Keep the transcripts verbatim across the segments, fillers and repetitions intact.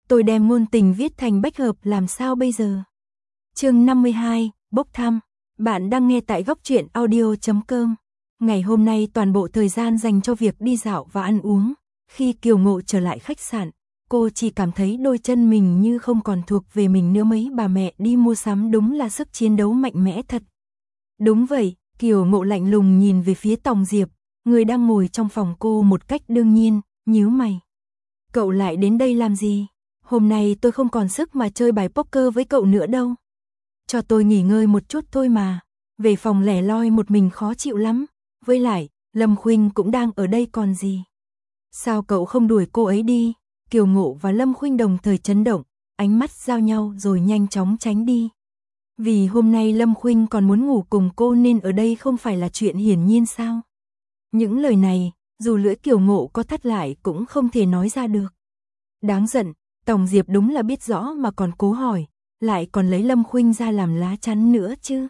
tôi đem ngôn tình viết thành bách hợp làm sao bây giờ? Chương năm mươi hai, bốc thăm. Bạn đang nghe tại góc truyện audio chấm com. Ngày hôm nay toàn bộ thời gian dành cho việc đi dạo và ăn uống. Khi Kiều Ngộ trở lại khách sạn, cô chỉ cảm thấy đôi chân mình như không còn thuộc về mình nữa. Mấy bà mẹ đi mua sắm đúng là sức chiến đấu mạnh mẽ thật. Đúng vậy, Kiều Ngộ lạnh lùng nhìn về phía Tòng Diệp, người đang ngồi trong phòng cô một cách đương nhiên, nhíu mày. Cậu lại đến đây làm gì? Hôm nay tôi không còn sức mà chơi bài poker với cậu nữa đâu. Cho tôi nghỉ ngơi một chút thôi mà. Về phòng lẻ loi một mình khó chịu lắm. Với lại, Lâm Khuynh cũng đang ở đây còn gì. Sao cậu không đuổi cô ấy đi? Kiều Ngộ và Lâm Khuynh đồng thời chấn động, ánh mắt giao nhau rồi nhanh chóng tránh đi. Vì hôm nay Lâm Khuynh còn muốn ngủ cùng cô nên ở đây không phải là chuyện hiển nhiên sao? Những lời này, dù lưỡi Kiều Ngộ có thắt lại cũng không thể nói ra được. Đáng giận, Tòng Diệp đúng là biết rõ mà còn cố hỏi, lại còn lấy Lâm Khuynh ra làm lá chắn nữa chứ.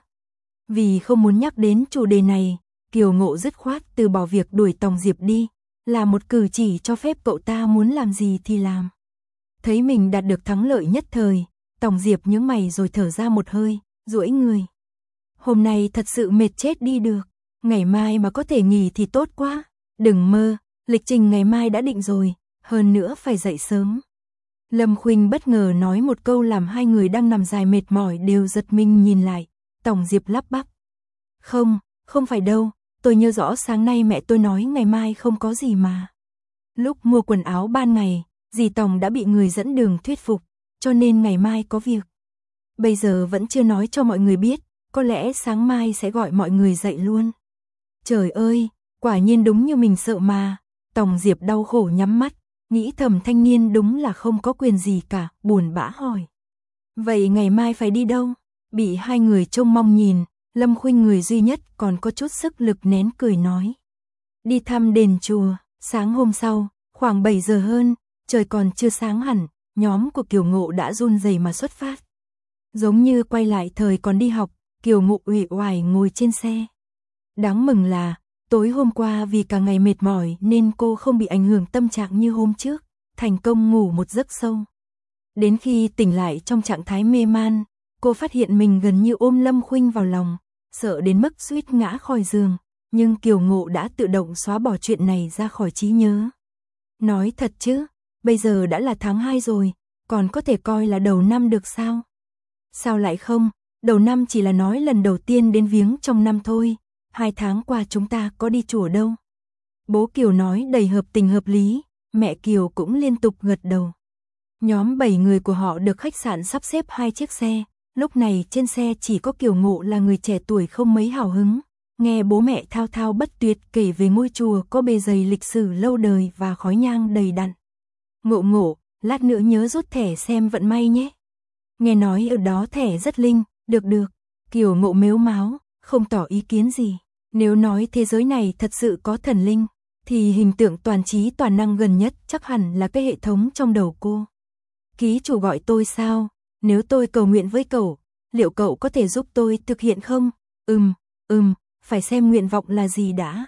Vì không muốn nhắc đến chủ đề này, Kiều Ngộ dứt khoát từ bỏ việc đuổi Tòng Diệp đi, là một cử chỉ cho phép cậu ta muốn làm gì thì làm. Thấy mình đạt được thắng lợi nhất thời, Tòng Diệp nhướng mày rồi thở ra một hơi, duỗi người. Hôm nay thật sự mệt chết đi được, ngày mai mà có thể nghỉ thì tốt quá. Đừng mơ, lịch trình ngày mai đã định rồi, hơn nữa phải dậy sớm. Lâm Khuynh bất ngờ nói một câu làm hai người đang nằm dài mệt mỏi đều giật mình nhìn lại. Tòng Diệp lắp bắp. Không, không phải đâu, tôi nhớ rõ sáng nay mẹ tôi nói ngày mai không có gì mà. Lúc mua quần áo ban ngày, dì Tòng đã bị người dẫn đường thuyết phục, cho nên ngày mai có việc. Bây giờ vẫn chưa nói cho mọi người biết, có lẽ sáng mai sẽ gọi mọi người dậy luôn. Trời ơi, quả nhiên đúng như mình sợ mà. Tòng Diệp đau khổ nhắm mắt, nghĩ thầm thanh niên đúng là không có quyền gì cả, buồn bã hỏi. Vậy ngày mai phải đi đâu? Bị hai người trông mong nhìn, Lâm Khuynh người duy nhất còn có chút sức lực nén cười nói. Đi thăm đền chùa. Sáng hôm sau, khoảng bảy giờ hơn, trời còn chưa sáng hẳn, nhóm của Kiều Ngộ đã run rẩy mà xuất phát. Giống như quay lại thời còn đi học, Kiều Ngộ uể oải ngồi trên xe. Đáng mừng là, tối hôm qua vì cả ngày mệt mỏi nên cô không bị ảnh hưởng tâm trạng như hôm trước, thành công ngủ một giấc sâu. Đến khi tỉnh lại trong trạng thái mê man, cô phát hiện mình gần như ôm Lâm Khuynh vào lòng, sợ đến mức suýt ngã khỏi giường, nhưng Kiều Ngộ đã tự động xóa bỏ chuyện này ra khỏi trí nhớ. Nói thật chứ, bây giờ đã là tháng hai rồi, còn có thể coi là đầu năm được sao? Sao lại không, đầu năm chỉ là nói lần đầu tiên đến viếng trong năm thôi, hai tháng qua chúng ta có đi chùa đâu. Bố Kiều nói đầy hợp tình hợp lý, mẹ Kiều cũng liên tục gật đầu. Nhóm bảy người của họ được khách sạn sắp xếp hai chiếc xe, lúc này trên xe chỉ có Kiều Ngộ là người trẻ tuổi không mấy hào hứng, nghe bố mẹ thao thao bất tuyệt kể về ngôi chùa có bề dày lịch sử lâu đời và khói nhang đầy đặn. Ngộ Ngộ, lát nữa nhớ rút thẻ xem vận may nhé. Nghe nói ở đó thẻ rất linh, được được, Kiều Ngộ mếu máo, không tỏ ý kiến gì. Nếu nói thế giới này thật sự có thần linh, thì hình tượng toàn trí toàn năng gần nhất chắc hẳn là cái hệ thống trong đầu cô. Ký chủ gọi tôi sao? Nếu tôi cầu nguyện với cậu, liệu cậu có thể giúp tôi thực hiện không? Ừm, ừm, phải xem nguyện vọng là gì đã.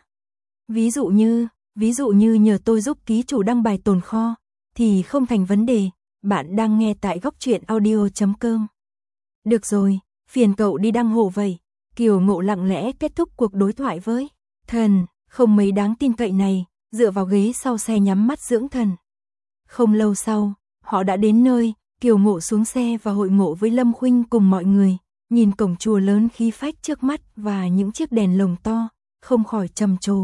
Ví dụ như, ví dụ như nhờ tôi giúp ký chủ đăng bài tồn kho, thì không thành vấn đề. Bạn đang nghe tại góc truyện audio chấm com. Được rồi, phiền cậu đi đăng hộ vậy. Kiều Ngộ lặng lẽ kết thúc cuộc đối thoại với thần, không mấy đáng tin cậy này, dựa vào ghế sau xe nhắm mắt dưỡng thần. Không lâu sau, họ đã đến nơi, Kiều Ngộ xuống xe và hội ngộ với Lâm Khuynh cùng mọi người, nhìn cổng chùa lớn khí phách trước mắt và những chiếc đèn lồng to, không khỏi trầm trồ.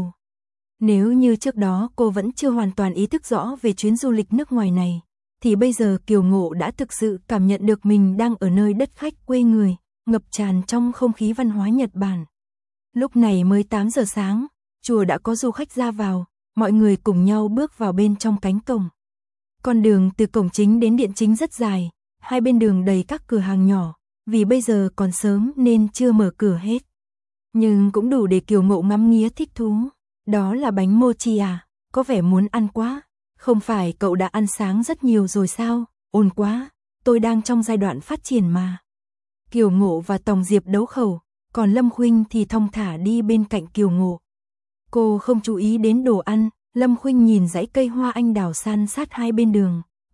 Nếu như trước đó cô vẫn chưa hoàn toàn ý thức rõ về chuyến du lịch nước ngoài này, thì bây giờ Kiều Ngộ đã thực sự cảm nhận được mình đang ở nơi đất khách quê người, ngập tràn trong không khí văn hóa Nhật Bản. Lúc này mới tám giờ sáng, chùa đã có du khách ra vào, mọi người cùng nhau bước vào bên trong cánh cổng. Con đường từ cổng chính đến điện chính rất dài, hai bên đường đầy các cửa hàng nhỏ, vì bây giờ còn sớm nên chưa mở cửa hết. Nhưng cũng đủ để Kiều Ngộ ngắm nghía thích thú. Đó là bánh mochi à, có vẻ muốn ăn quá. Không phải cậu đã ăn sáng rất nhiều rồi sao? Ồn quá, tôi đang trong giai đoạn phát triển mà. Kiều Ngộ và Tòng Diệp đấu khẩu, còn Lâm Khuynh thì thong thả đi bên cạnh Kiều Ngộ. Cô không chú ý đến đồ ăn, Lâm Khuynh nhìn dãy cây hoa anh đào san sát hai bên đường,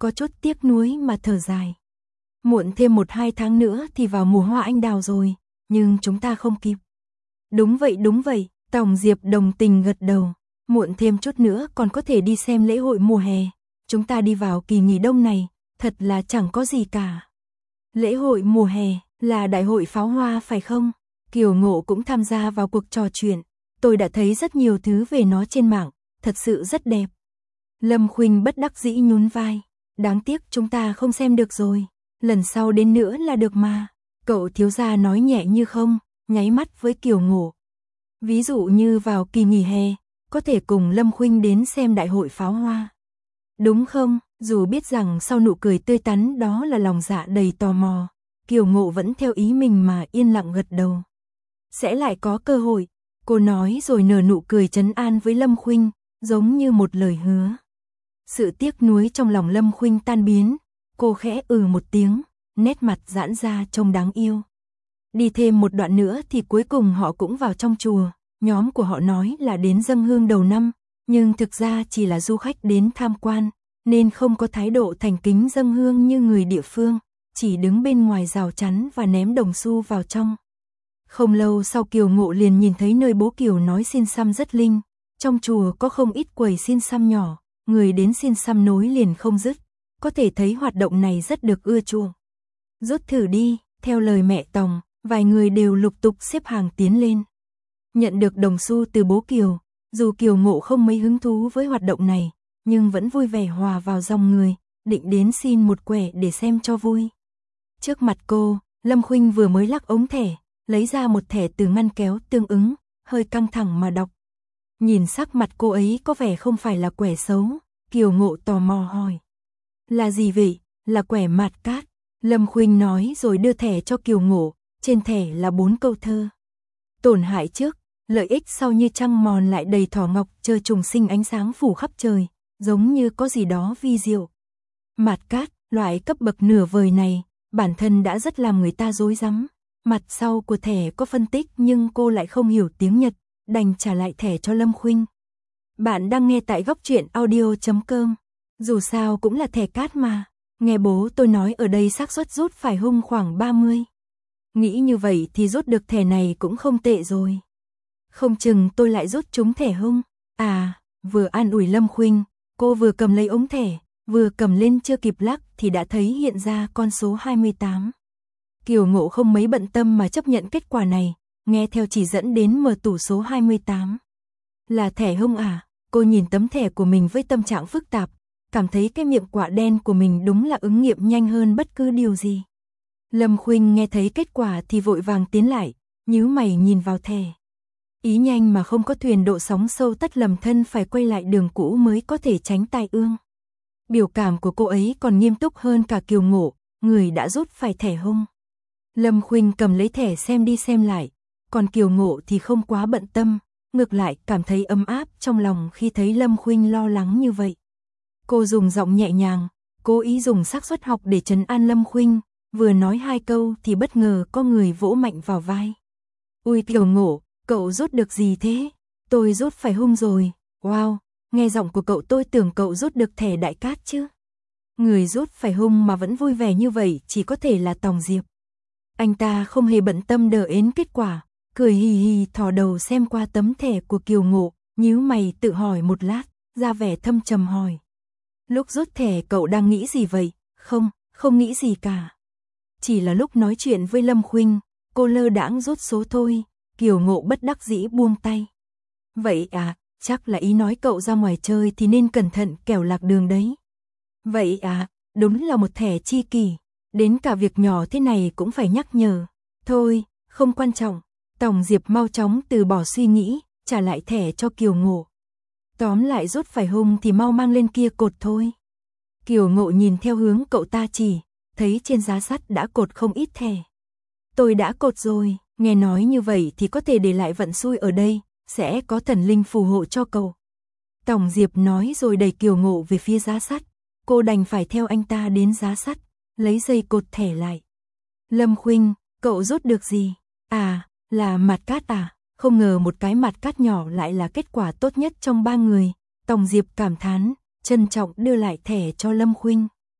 có chút tiếc nuối mà thở dài. Muộn thêm một hai tháng nữa thì vào mùa hoa anh đào rồi, nhưng chúng ta không kịp. Đúng vậy đúng vậy, Tổng Diệp đồng tình gật đầu. Muộn thêm chút nữa còn có thể đi xem lễ hội mùa hè. Chúng ta đi vào kỳ nghỉ đông này, thật là chẳng có gì cả. Lễ hội mùa hè là đại hội pháo hoa phải không? Kiều Ngộ cũng tham gia vào cuộc trò chuyện. Tôi đã thấy rất nhiều thứ về nó trên mạng, thật sự rất đẹp. Lâm Khuynh bất đắc dĩ nhún vai. Đáng tiếc chúng ta không xem được rồi. Lần sau đến nữa là được mà. Cậu thiếu gia nói nhẹ như không, nháy mắt với Kiều Ngộ. Ví dụ như vào kỳ nghỉ hè, có thể cùng Lâm Khuynh đến xem đại hội pháo hoa. Đúng không? Dù biết rằng sau nụ cười tươi tắn đó là lòng dạ đầy tò mò, Kiều Ngộ vẫn theo ý mình mà yên lặng gật đầu. Sẽ lại có cơ hội, cô nói rồi nở nụ cười trấn an với Lâm Khuynh, giống như một lời hứa. Sự tiếc nuối trong lòng Lâm Khuynh tan biến, cô khẽ ừ một tiếng, nét mặt giãn ra trông đáng yêu. Đi thêm một đoạn nữa thì cuối cùng họ cũng vào trong chùa, nhóm của họ nói là đến dâng hương đầu năm, nhưng thực ra chỉ là du khách đến tham quan, nên không có thái độ thành kính dâng hương như người địa phương, chỉ đứng bên ngoài rào chắn và ném đồng xu vào trong. Không lâu sau Kiều Ngộ liền nhìn thấy nơi bố Kiều nói xin xăm rất linh, trong chùa có không ít quầy xin xăm nhỏ, người đến xin xăm nối liền không dứt, có thể thấy hoạt động này rất được ưa chuộng. Rút thử đi, theo lời mẹ Tòng, vài người đều lục tục xếp hàng tiến lên. Nhận được đồng xu từ bố Kiều, dù Kiều Ngộ không mấy hứng thú với hoạt động này, nhưng vẫn vui vẻ hòa vào dòng người, định đến xin một quẻ để xem cho vui. Trước mặt cô, Lâm Khuynh vừa mới lắc ống thẻ, lấy ra một thẻ từ ngăn kéo tương ứng, hơi căng thẳng mà đọc. Nhìn sắc mặt cô ấy có vẻ không phải là quẻ xấu, Kiều Ngộ tò mò hỏi. Là gì vậy? Là quẻ mạt cát. Lâm Khuynh nói rồi đưa thẻ cho Kiều Ngộ, trên thẻ là bốn câu thơ. Tổn hại trước, lợi ích sau như trăng mòn lại đầy thỏ ngọc chờ trùng sinh ánh sáng phủ khắp trời, giống như có gì đó vi diệu. Mạt cát, loại cấp bậc nửa vời này, bản thân đã rất làm người ta rối rắm. Mặt sau của thẻ có phân tích nhưng cô lại không hiểu tiếng Nhật, đành trả lại thẻ cho Lâm Khuynh. Bạn đang nghe tại góc truyện audio chấm com. Dù sao cũng là thẻ cát mà, nghe bố tôi nói ở đây xác suất rút phải hung khoảng ba mươi. Nghĩ như vậy thì rút được thẻ này cũng không tệ rồi. Không chừng tôi lại rút trúng thẻ hung. À, vừa an ủi Lâm Khuynh, cô vừa cầm lấy ống thẻ, vừa cầm lên chưa kịp lắc thì đã thấy hiện ra con số hai mươi tám. Kiều Ngộ không mấy bận tâm mà chấp nhận kết quả này, nghe theo chỉ dẫn đến mở tủ số hai mươi tám. Là thẻ hung à? Cô nhìn tấm thẻ của mình với tâm trạng phức tạp, cảm thấy cái miệng quả đen của mình đúng là ứng nghiệm nhanh hơn bất cứ điều gì. Lâm Khuynh nghe thấy kết quả thì vội vàng tiến lại, nhíu mày nhìn vào thẻ. Ý nhanh mà không có thuyền độ sóng sâu tất lầm thân phải quay lại đường cũ mới có thể tránh tai ương. Biểu cảm của cô ấy còn nghiêm túc hơn cả Kiều Ngộ, người đã rút phải thẻ hung. Lâm Khuynh cầm lấy thẻ xem đi xem lại, còn Kiều Ngộ thì không quá bận tâm, ngược lại cảm thấy ấm áp trong lòng khi thấy Lâm Khuynh lo lắng như vậy. Cô dùng giọng nhẹ nhàng, cố ý dùng xác suất học để trấn an Lâm Khuynh, vừa nói hai câu thì bất ngờ có người vỗ mạnh vào vai. Ui Kiều Ngộ, cậu rút được gì thế? Tôi rút phải hung rồi. Wow, nghe giọng của cậu tôi tưởng cậu rút được thẻ đại cát chứ. Người rút phải hung mà vẫn vui vẻ như vậy chỉ có thể là Tòng Diệp. Anh ta không hề bận tâm đờ ến kết quả, cười hì hì thò đầu xem qua tấm thẻ của Kiều Ngộ, nhíu mày tự hỏi một lát, ra vẻ thâm trầm hỏi. Lúc rút thẻ cậu đang nghĩ gì vậy? Không, không nghĩ gì cả. Chỉ là lúc nói chuyện với Lâm Khuynh, cô lơ đãng rút số thôi, Kiều Ngộ bất đắc dĩ buông tay. Vậy à, chắc là ý nói cậu ra ngoài chơi thì nên cẩn thận kẻo lạc đường đấy. Vậy à, đúng là một thẻ chi kỷ, đến cả việc nhỏ thế này cũng phải nhắc nhở. Thôi, không quan trọng, Tòng Diệp mau chóng từ bỏ suy nghĩ, trả lại thẻ cho Kiều Ngộ. Tóm lại rút phải hung thì mau mang lên kia cột thôi. Kiều Ngộ nhìn theo hướng cậu ta chỉ, thấy trên giá sắt đã cột không ít thẻ. Tôi đã cột rồi, nghe nói như vậy thì có thể để lại vận xui ở đây, sẽ có thần linh phù hộ cho cậu. Tòng Diệp nói rồi đẩy Kiều Ngộ về phía giá sắt, cô đành phải theo anh ta đến giá sắt, lấy dây cột thẻ lại. Lâm Khuynh, cậu rút được gì? À, là mạt cát à? Không ngờ một cái mạt cát nhỏ lại là kết quả tốt nhất trong ba người. Tòng Diệp cảm thán, trân trọng đưa lại thẻ cho Lâm Khuynh.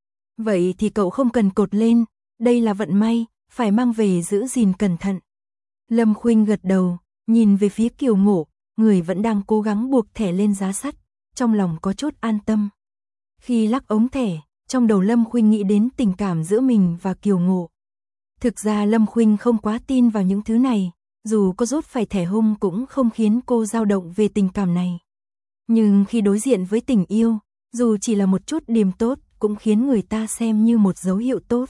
Vậy thì cậu không cần cột lên, đây là vận may, phải mang về giữ gìn cẩn thận. Lâm Khuynh gật đầu, nhìn về phía Kiều Ngộ, người vẫn đang cố gắng buộc thẻ lên giá sắt, trong lòng có chút an tâm. Khi lắc ống thẻ, trong đầu Lâm Khuynh nghĩ đến tình cảm giữa mình và Kiều Ngộ. Thực ra Lâm Khuynh không quá tin vào những thứ này, dù có rút phải thẻ hung cũng không khiến cô dao động về tình cảm này. Nhưng khi đối diện với tình yêu, dù chỉ là một chút điểm tốt, cũng khiến người ta xem như một dấu hiệu tốt.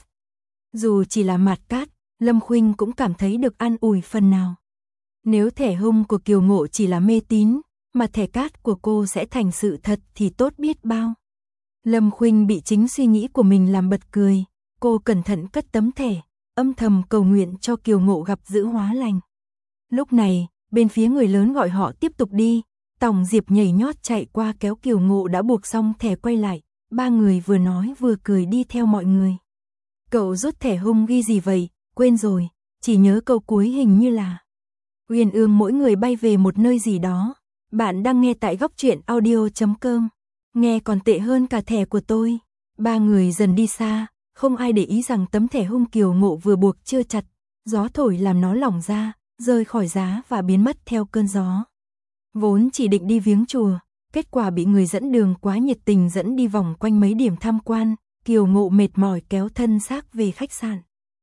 Dù chỉ là mạt cát, Lâm Khuynh cũng cảm thấy được an ủi phần nào. Nếu thẻ hung của Kiều Ngộ chỉ là mê tín, mà thẻ cát của cô sẽ thành sự thật thì tốt biết bao. Lâm Khuynh bị chính suy nghĩ của mình làm bật cười, cô cẩn thận cất tấm thẻ, âm thầm cầu nguyện cho Kiều Ngộ gặp dữ hóa lành. Lúc này, bên phía người lớn gọi họ tiếp tục đi, Tòng Diệp nhảy nhót chạy qua kéo Kiều Ngộ đã buộc xong thẻ quay lại, ba người vừa nói vừa cười đi theo mọi người. Cậu rút thẻ hung ghi gì vậy, quên rồi, chỉ nhớ câu cuối hình như là Uyên ương mỗi người bay về một nơi gì đó. Bạn đang nghe tại góc truyện audio chấm com. Nghe còn tệ hơn cả thẻ của tôi. Ba người dần đi xa, không ai để ý rằng tấm thẻ hung Kiều Ngộ vừa buộc chưa chặt, gió thổi làm nó lỏng ra, rơi khỏi giá và biến mất theo cơn gió. Vốn chỉ định đi viếng chùa, kết quả bị người dẫn đường quá nhiệt tình dẫn đi vòng quanh mấy điểm tham quan, Kiều Ngộ mệt mỏi kéo thân xác về khách sạn.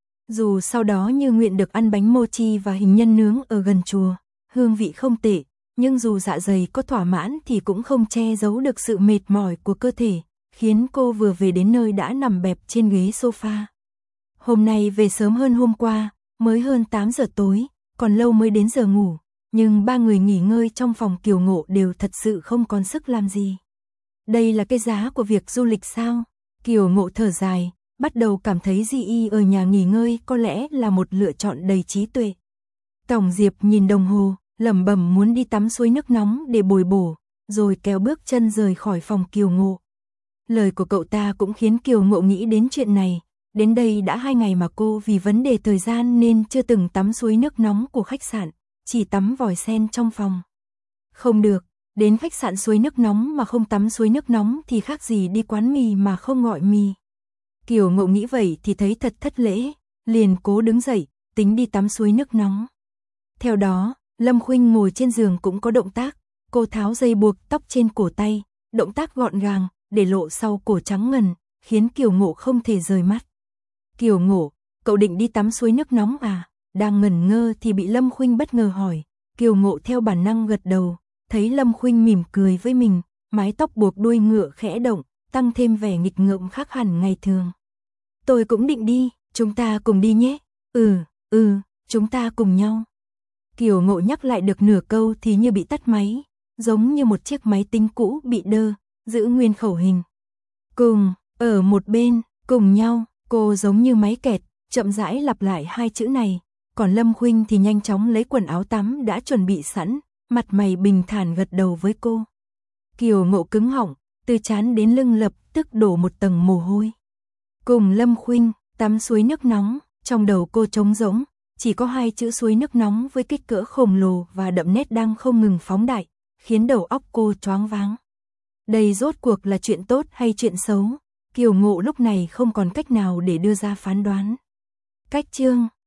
Dù sau đó như nguyện được ăn bánh mochi và hình nhân nướng ở gần chùa, hương vị không tệ, nhưng dù dạ dày có thỏa mãn thì cũng không che giấu được sự mệt mỏi của cơ thể, khiến cô vừa về đến nơi đã nằm bẹp trên ghế sofa. Hôm nay về sớm hơn hôm qua, mới hơn tám giờ tối, còn lâu mới đến giờ ngủ, nhưng ba người nghỉ ngơi trong phòng Kiều Ngộ đều thật sự không còn sức làm gì. Đây là cái giá của việc du lịch sao? Kiều Ngộ thở dài, bắt đầu cảm thấy Di Y ở nhà nghỉ ngơi có lẽ là một lựa chọn đầy trí tuệ. Tòng Diệp nhìn đồng hồ, lẩm bẩm muốn đi tắm suối nước nóng để bồi bổ, rồi kéo bước chân rời khỏi phòng Kiều Ngộ. Lời của cậu ta cũng khiến Kiều Ngộ nghĩ đến chuyện này, đến đây đã hai ngày mà cô vì vấn đề thời gian nên chưa từng tắm suối nước nóng của khách sạn, chỉ tắm vòi sen trong phòng. Không được, đến khách sạn suối nước nóng mà không tắm suối nước nóng thì khác gì đi quán mì mà không gọi mì. Kiều Ngộ nghĩ vậy thì thấy thật thất lễ, liền cố đứng dậy, tính đi tắm suối nước nóng. Theo đó, Lâm Khuynh ngồi trên giường cũng có động tác, cô tháo dây buộc tóc trên cổ tay, động tác gọn gàng, để lộ sau cổ trắng ngần, khiến Kiều Ngộ không thể rời mắt. Kiều Ngộ, cậu định đi tắm suối nước nóng à? Đang ngẩn ngơ thì bị Lâm Khuynh bất ngờ hỏi, Kiều Ngộ theo bản năng gật đầu, thấy Lâm Khuynh mỉm cười với mình, mái tóc buộc đuôi ngựa khẽ động, tăng thêm vẻ nghịch ngợm khác hẳn ngày thường. Tôi cũng định đi, chúng ta cùng đi nhé. Ừ, ừ, chúng ta cùng nhau. Kiều Ngộ nhắc lại được nửa câu thì như bị tắt máy, giống như một chiếc máy tính cũ bị đơ, giữ nguyên khẩu hình. Cùng, ở một bên, cùng nhau, cô giống như máy kẹt, chậm rãi lặp lại hai chữ này, còn Lâm Khuynh thì nhanh chóng lấy quần áo tắm đã chuẩn bị sẵn, mặt mày bình thản gật đầu với cô. Kiều Ngộ cứng họng, từ trán đến lưng lập tức đổ một tầng mồ hôi. Cùng Lâm Khuynh, tắm suối nước nóng, trong đầu cô trống rỗng, chỉ có hai chữ suối nước nóng với kích cỡ khổng lồ và đậm nét đang không ngừng phóng đại, khiến đầu óc cô choáng váng. Đây rốt cuộc là chuyện tốt hay chuyện xấu? Kiều Ngộ lúc này không còn cách nào để đưa ra phán đoán. Cách chương